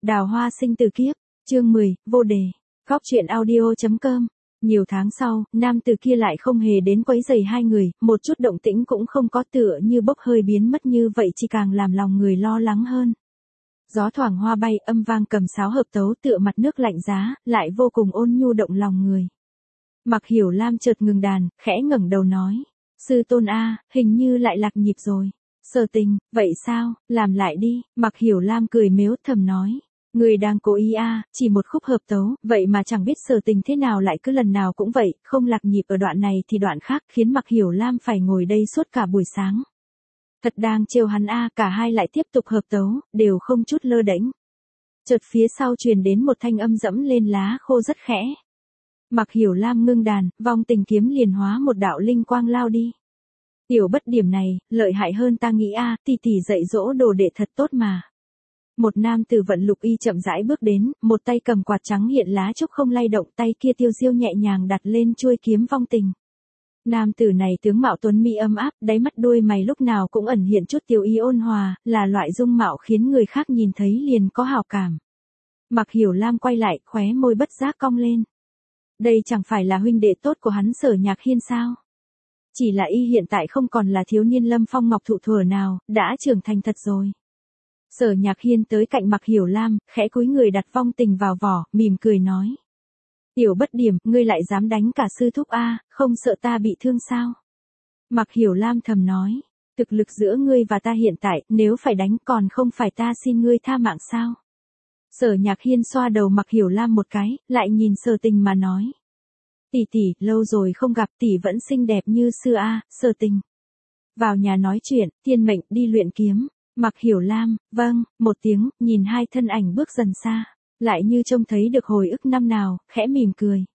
Đào hoa sinh từ kiếp, chương 10, vô đề, góc truyện audio.com. Nhiều tháng sau, nam tử kia lại không hề đến quấy rầy hai người, một chút động tĩnh cũng không có, tựa như bốc hơi biến mất như vậy, chỉ càng làm lòng người lo lắng hơn. Gió thoảng hoa bay, âm vang cầm sáo hợp tấu tựa mặt nước lạnh giá, lại vô cùng ôn nhu động lòng người. Mặc Hiểu Lam chợt ngừng đàn, khẽ ngẩng đầu nói: "Sư tôn a, hình như lại lạc nhịp rồi." Sở Tình: "Vậy sao, làm lại đi." Mặc Hiểu Lam cười mếu thầm nói: "Người đang cố ý a, chỉ một khúc hợp tấu, vậy mà chẳng biết Sở Tình thế nào lại cứ lần nào cũng vậy, không lạc nhịp ở đoạn này thì đoạn khác, khiến Mặc Hiểu Lam phải ngồi đây suốt cả buổi sáng." Thật đang trêu hắn a, cả hai lại tiếp tục hợp tấu, đều không chút lơ đễnh. Chợt phía sau truyền đến một thanh âm dẫm lên lá khô rất khẽ. Mặc Hiểu Lam ngưng đàn, vong tình kiếm liền hóa một đạo linh quang lao đi. "Tiểu Bất Điểm này, lợi hại hơn ta nghĩ a, tỷ tỷ dạy dỗ đồ đệ thật tốt mà." Một nam tử vận lục y chậm rãi bước đến, một tay cầm quạt trắng hiện lá trúc không lay động, tay kia tiêu diêu nhẹ nhàng đặt lên chuôi kiếm vong tình. Nam tử này tướng mạo tuấn mỹ ấm áp, đáy mắt đuôi mày lúc nào cũng ẩn hiện chút tiêu ý ôn hòa, là loại dung mạo khiến người khác nhìn thấy liền có hảo cảm. Mặc Hiểu Lam quay lại, khóe môi bất giác cong lên. Đây chẳng phải là huynh đệ tốt của hắn Sở Nhạc Hiên sao? Chỉ là y hiện tại không còn là thiếu niên lâm phong ngọc thụ thuở nào, đã trưởng thành thật rồi. Sở Nhạc Hiên tới cạnh Mặc Hiểu Lam, khẽ cúi người đặt vong tình vào vỏ, mỉm cười nói: "Tiểu Bất Điểm, ngươi lại dám đánh cả sư thúc a, không sợ ta bị thương sao?" Mặc Hiểu Lam thầm nói: "Thực lực giữa ngươi và ta hiện tại, nếu phải đánh còn không phải ta xin ngươi tha mạng sao?" Sở Nhạc Hiên xoa đầu Mặc Hiểu Lam một cái, lại nhìn Sở Tình mà nói: "Tỷ tỷ, lâu rồi không gặp, tỷ vẫn xinh đẹp như xưa a." Sở Tình: "Vào nhà nói chuyện, Thiên Mệnh đi luyện kiếm." Mặc Hiểu Lam: "Vâng." Một tiếng, nhìn hai thân ảnh bước dần xa, lại như trông thấy được hồi ức năm nào, khẽ mỉm cười.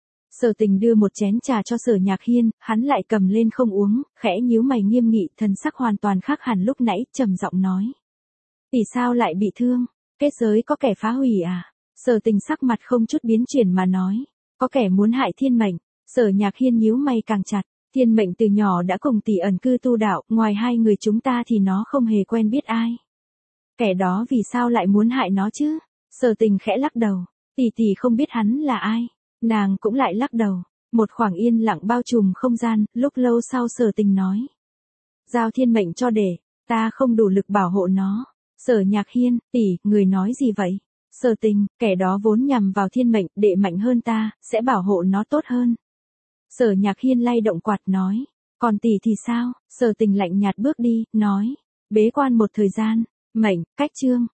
Sở Tình đưa một chén trà cho Sở Nhạc Hiên, hắn lại cầm lên không uống, khẽ nhíu mày nghiêm nghị, thần sắc hoàn toàn khác hẳn lúc nãy, trầm giọng nói: "Tỷ sao lại bị thương? Kết giới có kẻ phá hủy à?" Sở Tình sắc mặt không chút biến chuyển mà nói: "Có kẻ muốn hại Thiên Mệnh." Sở Nhạc Hiên nhíu mày càng chặt. Thiên Mệnh từ nhỏ đã cùng tỷ ẩn cư tu đạo, ngoài hai người chúng ta thì nó không hề quen biết ai. Kẻ đó vì sao lại muốn hại nó chứ? Sở Tình khẽ lắc đầu. Tỷ tỷ không biết hắn là ai. Nàng cũng lại lắc đầu. Một khoảng yên lặng bao trùm không gian, lúc lâu sau Sở Tình nói: "Giao Thiên Mệnh cho đệ, ta không đủ lực bảo hộ nó." Sở Nhạc Hiên: "Tỷ, người nói gì vậy?" Sở Tình: "Kẻ đó vốn nhằm vào Thiên Mệnh, đệ mạnh hơn ta, sẽ bảo hộ nó tốt hơn." Sở Nhạc Hiên lay động quạt nói: "Còn tỷ thì sao?" Sở Tình lạnh nhạt bước đi, nói: "Bế quan một thời gian." Mệnh, cách chương.